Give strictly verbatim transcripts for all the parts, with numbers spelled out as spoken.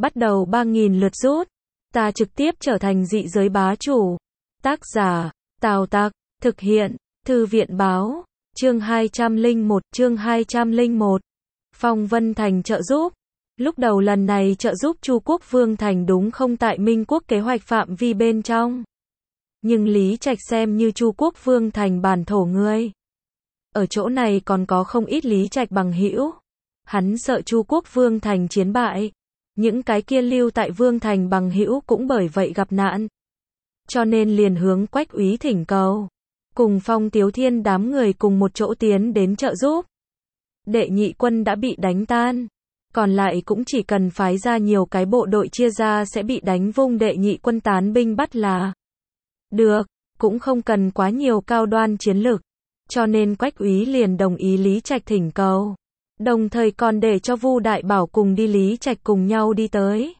bắt đầu ba nghìn lượt rút. Ta trực tiếp trở thành dị giới bá chủ. Tác giả, Tào Tặc, thực hiện, Thư viện báo, chương hai trăm lẻ một, chương hai trăm lẻ một. Phong Vân Thành trợ giúp. Lúc đầu lần này trợ giúp Chu Quốc Vương Thành đúng không tại Minh Quốc kế hoạch phạm vi bên trong. Nhưng Lý Trạch xem như Chu Quốc Vương Thành bản thổ ngươi. Ở chỗ này còn có không ít Lý Trạch bằng hữu. Hắn sợ Chu Quốc Vương Thành chiến bại. Những cái kia lưu tại Vương Thành bằng hữu cũng bởi vậy gặp nạn. Cho nên liền hướng Quách Úy thỉnh cầu. Cùng Phong Tiếu Thiên đám người cùng một chỗ tiến đến trợ giúp. Đệ nhị quân đã bị đánh tan. Còn lại cũng chỉ cần phái ra nhiều cái bộ đội chia ra sẽ bị đánh vung đệ nhị quân tán binh bắt là được, cũng không cần quá nhiều cao đoan chiến lực. Cho nên Quách Úy liền đồng ý Lý Trạch thỉnh cầu. Đồng thời còn để cho Vu Đại Bảo cùng đi Lý Trạch cùng nhau đi tới.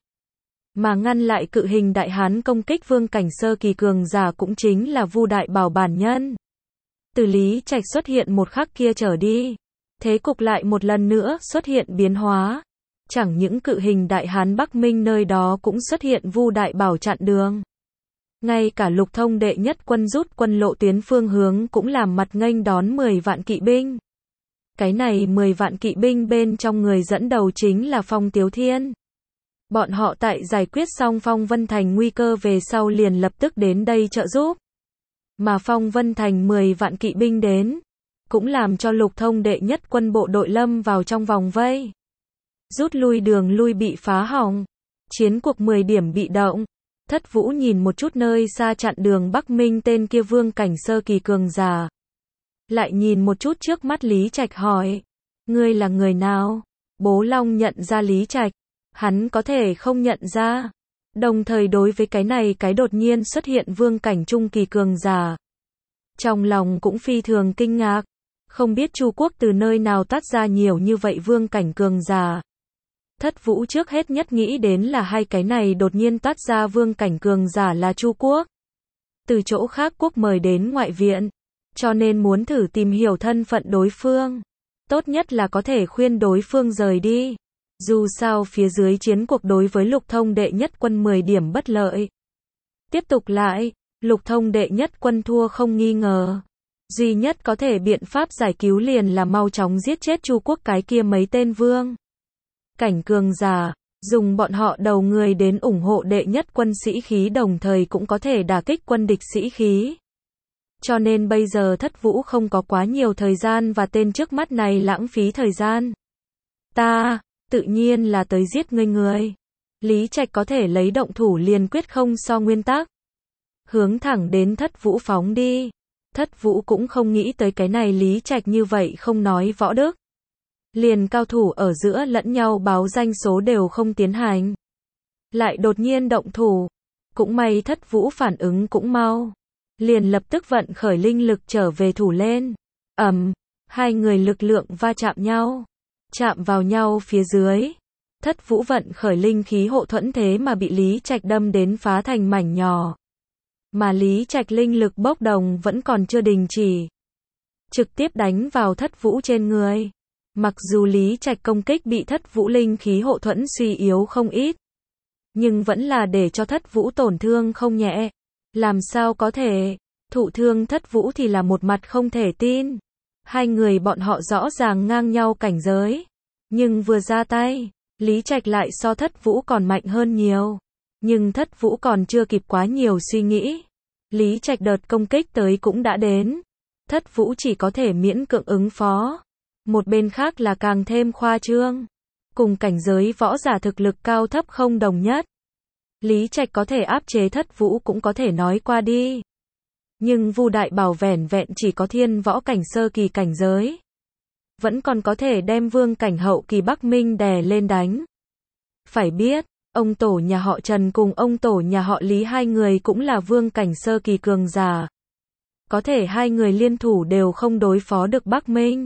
Mà ngăn lại cự hình đại hán công kích vương cảnh sơ kỳ cường giả cũng chính là Vu Đại Bảo bản nhân. Từ Lý Trạch xuất hiện một khắc kia trở đi. Thế cục lại một lần nữa xuất hiện biến hóa. Chẳng những cự hình đại hán Bắc Minh nơi đó cũng xuất hiện Vu Đại Bảo chặn đường. Ngay cả Lục Thông đệ nhất quân rút quân lộ tuyến phương hướng cũng làm mặt nghênh đón mười vạn kỵ binh. Cái này mười vạn kỵ binh bên trong người dẫn đầu chính là Phong Tiếu Thiên. Bọn họ tại giải quyết xong Phong Vân Thành nguy cơ về sau liền lập tức đến đây trợ giúp. Mà Phong Vân Thành mười vạn kỵ binh đến, cũng làm cho Lục Thông đệ nhất quân bộ đội lâm vào trong vòng vây. Rút lui đường lui bị phá hỏng. Chiến cuộc mười điểm bị động. Thất Vũ nhìn một chút nơi xa chặn đường Bắc Minh tên kia vương cảnh sơ kỳ cường giả. Lại nhìn một chút trước mắt Lý Trạch hỏi. Ngươi là người nào? Bố Long nhận ra Lý Trạch. Hắn có thể không nhận ra. Đồng thời đối với cái này cái đột nhiên xuất hiện vương cảnh trung kỳ cường giả. Trong lòng cũng phi thường kinh ngạc. Không biết Chu Quốc từ nơi nào tát ra nhiều như vậy vương cảnh cường giả. Thất Vũ trước hết nhất nghĩ đến là hai cái này đột nhiên tát ra vương cảnh cường giả là Chu Quốc. Từ chỗ khác quốc mời đến ngoại viện. Cho nên muốn thử tìm hiểu thân phận đối phương. Tốt nhất là có thể khuyên đối phương rời đi. Dù sao phía dưới chiến cuộc đối với Lục Thông đệ nhất quân mười điểm bất lợi. Tiếp tục lại, Lục Thông đệ nhất quân thua không nghi ngờ. Duy nhất có thể biện pháp giải cứu liền là mau chóng giết chết Chu Quốc cái kia mấy tên vương cảnh cường giả, dùng bọn họ đầu người đến ủng hộ đệ nhất quân sĩ khí đồng thời cũng có thể đả kích quân địch sĩ khí. Cho nên bây giờ Thất Vũ không có quá nhiều thời gian và tên trước mắt này lãng phí thời gian. Ta, tự nhiên là tới giết ngươi người. Lý Trạch có thể lấy động thủ liền quyết không so nguyên tắc. Hướng thẳng đến Thất Vũ phóng đi. Thất Vũ cũng không nghĩ tới cái này Lý Trạch như vậy không nói võ đức. Liền cao thủ ở giữa lẫn nhau báo danh số đều không tiến hành. Lại đột nhiên động thủ. Cũng may Thất Vũ phản ứng cũng mau. Liền lập tức vận khởi linh lực trở về thủ lên. Ầm, hai người lực lượng va chạm nhau. Chạm vào nhau phía dưới. Thất Vũ vận khởi linh khí hộ thuẫn thế mà bị Lý Trạch đâm đến phá thành mảnh nhỏ. Mà Lý Trạch linh lực bốc đồng vẫn còn chưa đình chỉ. Trực tiếp đánh vào Thất Vũ trên người. Mặc dù Lý Trạch công kích bị Thất Vũ linh khí hộ thuẫn suy yếu không ít. Nhưng vẫn là để cho Thất Vũ tổn thương không nhẹ. Làm sao có thể, thụ thương Thất Vũ thì là một mặt không thể tin. Hai người bọn họ rõ ràng ngang nhau cảnh giới. Nhưng vừa ra tay, Lý Trạch lại so Thất Vũ còn mạnh hơn nhiều. Nhưng Thất Vũ còn chưa kịp quá nhiều suy nghĩ. Lý Trạch đợt công kích tới cũng đã đến. Thất Vũ chỉ có thể miễn cưỡng ứng phó. Một bên khác là càng thêm khoa trương. Cùng cảnh giới võ giả thực lực cao thấp không đồng nhất. Lý Trạch có thể áp chế Thất Vũ cũng có thể nói qua đi. Nhưng Vu Đại Bảo vẻn vẹn chỉ có thiên võ cảnh sơ kỳ cảnh giới. Vẫn còn có thể đem vương cảnh hậu kỳ Bắc Minh đè lên đánh. Phải biết, ông tổ nhà họ Trần cùng ông tổ nhà họ Lý hai người cũng là vương cảnh sơ kỳ cường giả. Có thể hai người liên thủ đều không đối phó được Bắc Minh.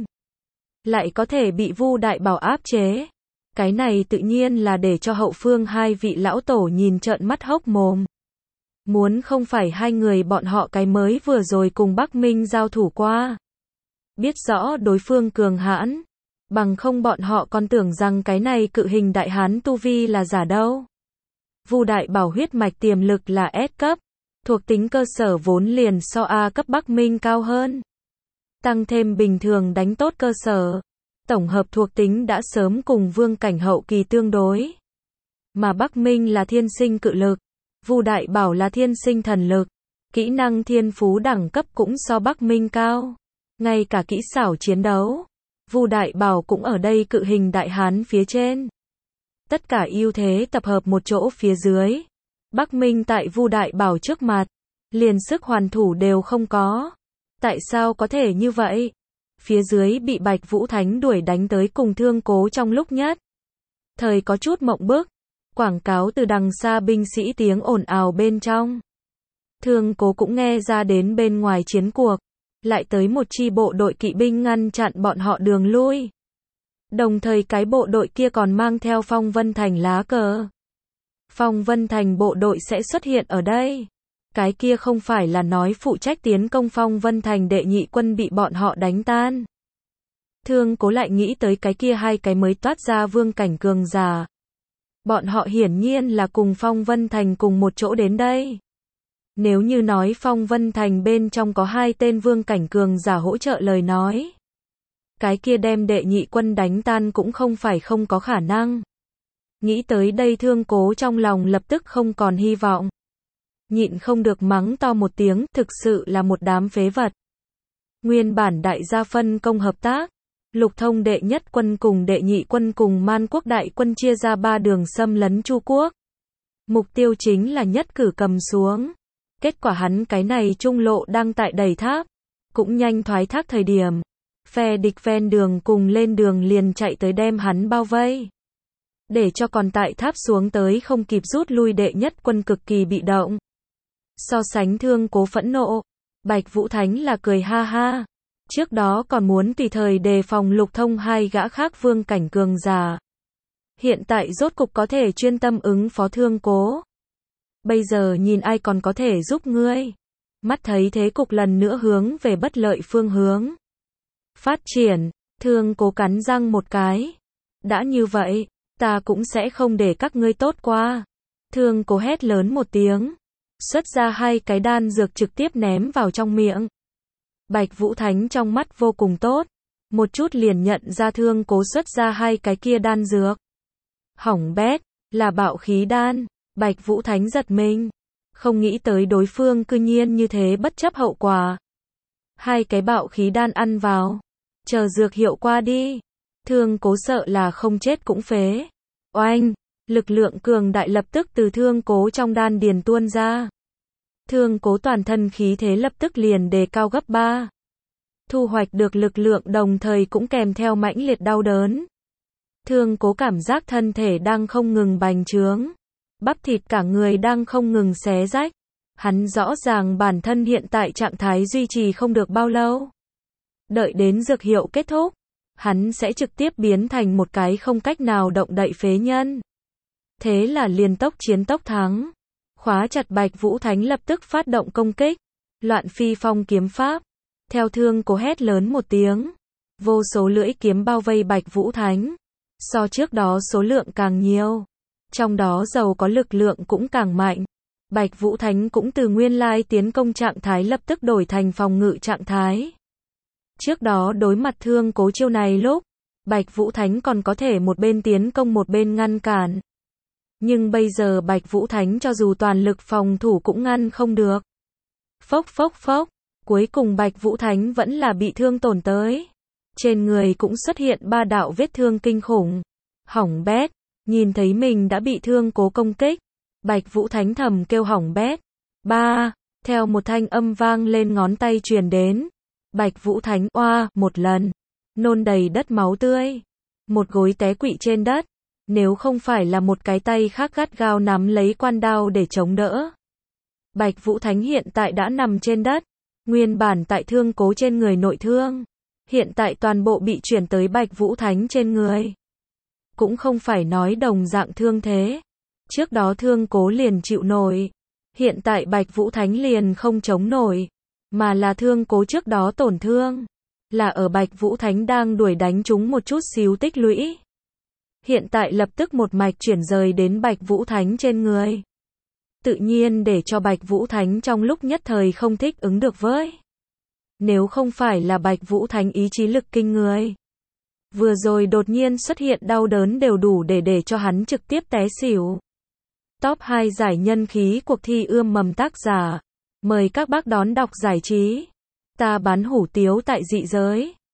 Lại có thể bị Vu Đại Bảo áp chế. Cái này tự nhiên là để cho hậu phương hai vị lão tổ nhìn trợn mắt hốc mồm. Muốn không phải hai người bọn họ cái mới vừa rồi cùng Bắc Minh giao thủ qua. Biết rõ đối phương cường hãn. Bằng không bọn họ còn tưởng rằng cái này cự hình đại hán tu vi là giả đâu. Vu Đại Bảo huyết mạch tiềm lực là S cấp, thuộc tính cơ sở vốn liền so A cấp Bắc Minh cao hơn. Tăng thêm bình thường đánh tốt cơ sở, tổng hợp thuộc tính đã sớm cùng vương cảnh hậu kỳ tương đối. Mà Bắc Minh là thiên sinh cự lực, Vu Đại Bảo là thiên sinh thần lực, kỹ năng thiên phú đẳng cấp cũng so Bắc Minh cao. Ngay cả kỹ xảo chiến đấu, Vu Đại Bảo cũng ở đây cự hình đại hán phía trên. Tất cả ưu thế tập hợp một chỗ phía dưới. Bắc Minh tại Vu Đại Bảo trước mặt, liền sức hoàn thủ đều không có. Tại sao có thể như vậy? Phía dưới bị Bạch Vũ Thánh đuổi đánh tới cùng Thương Cố trong lúc nhất thời có chút mộng bức. Quảng cáo từ đằng xa binh sĩ tiếng ồn ào bên trong. Thương Cố cũng nghe ra đến bên ngoài chiến cuộc, lại tới một chi bộ đội kỵ binh ngăn chặn bọn họ đường lui. Đồng thời cái bộ đội kia còn mang theo Phong Vân Thành lá cờ. Phong Vân Thành bộ đội sẽ xuất hiện ở đây. Cái kia không phải là nói phụ trách tiến công Phong Vân Thành đệ nhị quân bị bọn họ đánh tan. Thương Cố lại nghĩ tới cái kia hai cái mới toát ra vương cảnh cường giả. Bọn họ hiển nhiên là cùng Phong Vân Thành cùng một chỗ đến đây. Nếu như nói Phong Vân Thành bên trong có hai tên vương cảnh cường giả hỗ trợ lời nói, cái kia đem đệ nhị quân đánh tan cũng không phải không có khả năng. Nghĩ tới đây Thương Cố trong lòng lập tức không còn hy vọng. Nhịn không được mắng to một tiếng, thực sự là một đám phế vật. Nguyên bản đại gia phân công hợp tác, Lục Thông đệ nhất quân cùng đệ nhị quân cùng Man quốc đại quân chia ra ba đường xâm lấn Chu quốc. Mục tiêu chính là nhất cử cầm xuống. Kết quả hắn cái này trung lộ đang tại đẩy tháp, cũng nhanh thoái thác thời điểm. Phe địch ven đường cùng lên đường liền chạy tới đem hắn bao vây. Để cho còn tại tháp xuống tới không kịp rút lui đệ nhất quân cực kỳ bị động. So sánh Thương Cố phẫn nộ, Bạch Vũ Thánh là cười ha ha. Trước đó còn muốn tùy thời đề phòng Lục Thông hai gã khác vương cảnh cường giả. Hiện tại rốt cục có thể chuyên tâm ứng phó Thương Cố. Bây giờ nhìn ai còn có thể giúp ngươi. Mắt thấy thế cục lần nữa hướng về bất lợi phương hướng phát triển, Thương Cố cắn răng một cái. Đã như vậy, ta cũng sẽ không để các ngươi tốt qua. Thương Cố hét lớn một tiếng, xuất ra hai cái đan dược trực tiếp ném vào trong miệng. Bạch Vũ Thánh trong mắt vô cùng tốt, một chút liền nhận ra Thương Cố xuất ra hai cái kia đan dược. Hỏng bét, là bạo khí đan. Bạch Vũ Thánh giật mình, không nghĩ tới đối phương cư nhiên như thế bất chấp hậu quả. Hai cái bạo khí đan ăn vào, chờ dược hiệu qua đi, Thương Cố sợ là không chết cũng phế. Oanh, lực lượng cường đại lập tức từ Thương Cố trong đan điền tuôn ra. Thương Cố toàn thân khí thế lập tức liền đề cao gấp ba. Thu hoạch được lực lượng đồng thời cũng kèm theo mãnh liệt đau đớn. Thương Cố cảm giác thân thể đang không ngừng bành trướng. Bắp thịt cả người đang không ngừng xé rách. Hắn rõ ràng bản thân hiện tại trạng thái duy trì không được bao lâu. Đợi đến dược hiệu kết thúc, hắn sẽ trực tiếp biến thành một cái không cách nào động đậy phế nhân. Thế là liền tốc chiến tốc thắng. Khóa chặt Bạch Vũ Thánh lập tức phát động công kích. Loạn phi phong kiếm pháp. Theo Thương Cố hét lớn một tiếng. Vô số lưỡi kiếm bao vây Bạch Vũ Thánh. So trước đó số lượng càng nhiều. Trong đó giàu có lực lượng cũng càng mạnh. Bạch Vũ Thánh cũng từ nguyên lai tiến công trạng thái lập tức đổi thành phòng ngự trạng thái. Trước đó đối mặt Thương Cố chiêu này lúc, Bạch Vũ Thánh còn có thể một bên tiến công một bên ngăn cản. Nhưng bây giờ Bạch Vũ Thánh cho dù toàn lực phòng thủ cũng ngăn không được. Phốc phốc phốc, cuối cùng Bạch Vũ Thánh vẫn là bị thương tổn tới. Trên người cũng xuất hiện ba đạo vết thương kinh khủng. Hỏng bét, nhìn thấy mình đã bị Thương Cố công kích. Bạch Vũ Thánh thầm kêu hỏng bét. Ba, theo một thanh âm vang lên ngón tay truyền đến. Bạch Vũ Thánh oa một lần, nôn đầy đất máu tươi. Một gối té quỵ trên đất. Nếu không phải là một cái tay khác gắt gao nắm lấy quan đao để chống đỡ. Bạch Vũ Thánh hiện tại đã nằm trên đất. Nguyên bản tại Thương Cố trên người nội thương. Hiện tại toàn bộ bị chuyển tới Bạch Vũ Thánh trên người. Cũng không phải nói đồng dạng thương thế. Trước đó Thương Cố liền chịu nổi. Hiện tại Bạch Vũ Thánh liền không chống nổi. Mà là Thương Cố trước đó tổn thương. là ở Bạch Vũ Thánh đang đuổi đánh chúng một chút xíu tích lũy. Hiện tại lập tức một mạch chuyển rời đến Bạch Vũ Thánh trên người. Tự nhiên để cho Bạch Vũ Thánh trong lúc nhất thời không thích ứng được với. Nếu không phải là Bạch Vũ Thánh ý chí lực kinh người, vừa rồi đột nhiên xuất hiện đau đớn đều đủ để để cho hắn trực tiếp té xỉu. Top hai giải nhân khí cuộc thi ươm mầm tác giả. Mời các bác đón đọc giải trí. Ta bán hủ tiếu tại dị giới.